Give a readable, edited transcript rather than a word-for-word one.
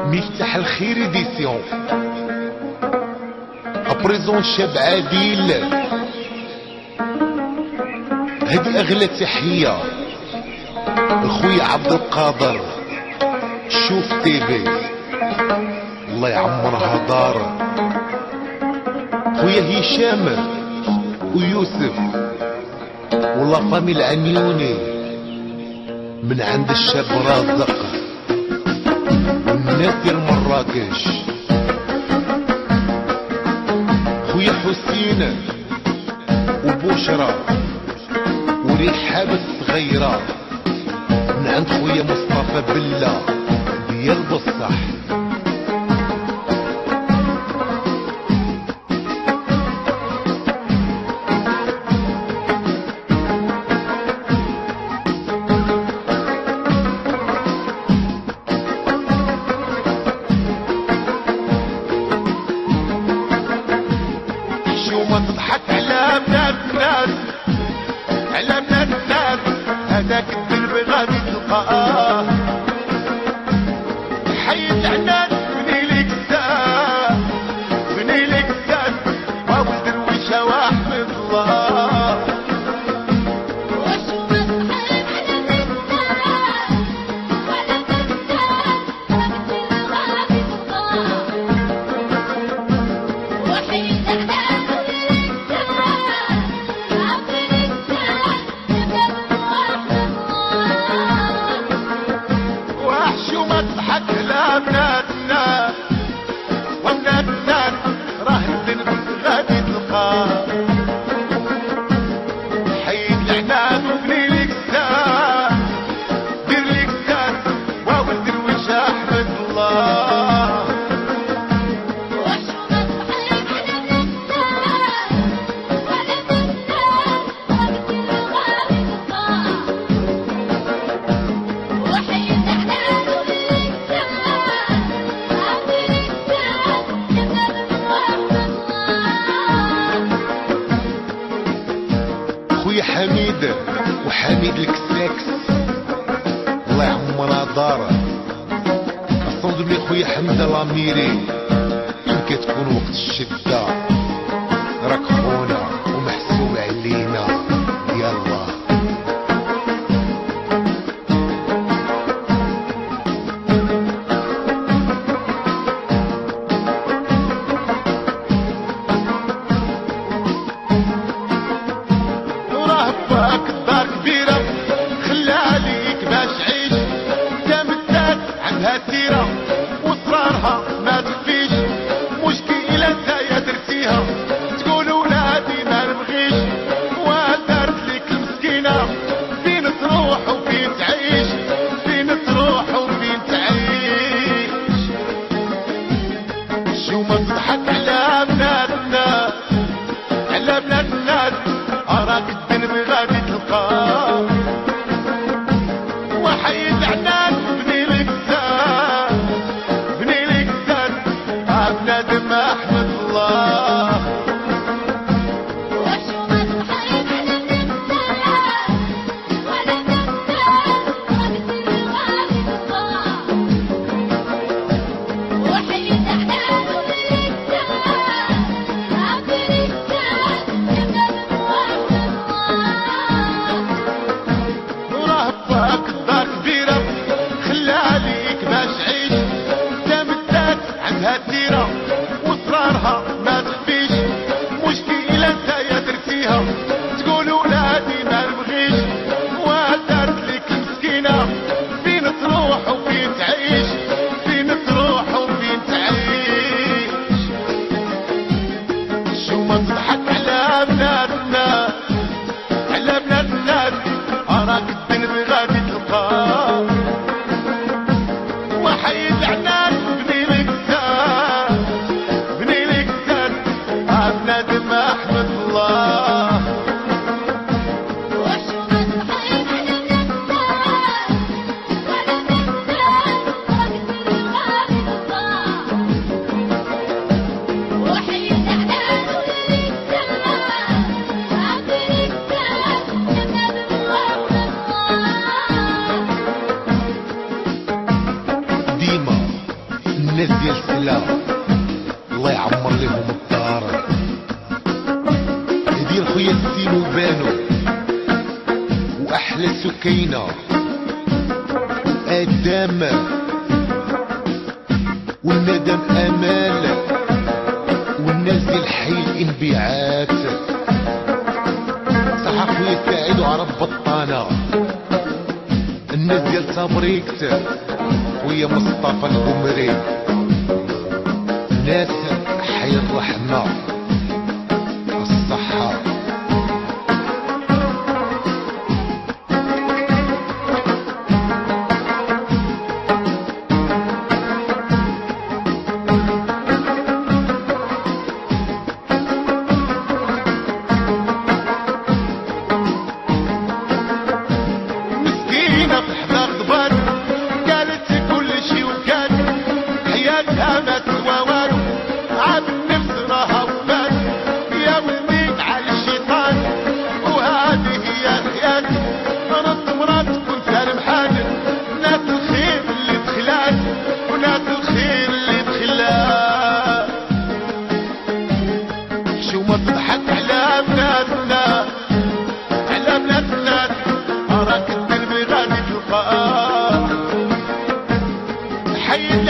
مفتاح الخير ايديسيون ابريزون شاب عادل. هذه اغلى تحية لخويا عبد القادر. شوف تيفي الله يعمرها دار. خويا هشام ويوسف والله فامي العنيوني من عند الشاب رازق والناس ديال مراكش. خويا حسين وبشرى ورحاب الصغيرة من عند خويا مصطفى بلا ديال بصح. وما تضحك على بنات الناس، على بنات الناس، هذاك الدرب غادي تلقاه. حي العناد بني لك الساس، بني لك الساس، وابو درويشه واحمد الله. تضحك على بنات الناس وبنات الناس، راه الذنب غادي تلقاه. حي العناد وبني لك الساس، دير لك الساس، وولد درويش احمد الله. خويا حميد وحميد الكساكس الله يعمرها دار. اصلا لي خويا حمد لاميري فين كتكون وقت الشدة راك خونا ومحسوب علينا. يلا باك الدار كبيرة خلى عليك باش عيش، تمدات عندها سيرة وصرارها ما تخفيش. مشكلة نتايا درتيها تقول ولادي ما نبغيش، ودارت ليك المسكينة فين تروح وفين تعيش، فين تروح وفين تعيش. شو ما تضحك على بنات الناس، على بنات الناس، أراك الذنب غادي تلقاه. وحي العناد بني لك الساس، بني لك الساس، بنادم أحمد الله. باك الدار كبيرة خلى عليك باش عيش، تمدات عندها سيرة وصرارها ما تخفيش. مشكلة نتايا درتيها تقول ولادي ما نبغيش، ودارت ليك المسكينة فين تروح وفين تعيش، فين تروح وفين تعيش. شو ما تضحك على بنات الناس، على بنات الناس، أراك الذنب غادي تلقاه. وحي العناد بني لك الساس، بني لك الساس، بنادم أحمد الله. الناس ديال السلام الله يعمر لهم الدار. ديال خويا الدين وبانو واحلى سكينه ادم والندم امال والناس ديال الحي الانبيعات. صح خويا سعيد وعرب بطانه الناس ديال تبريكت خويا مصطفى القمري ناس حي الرحمه الصحه. حي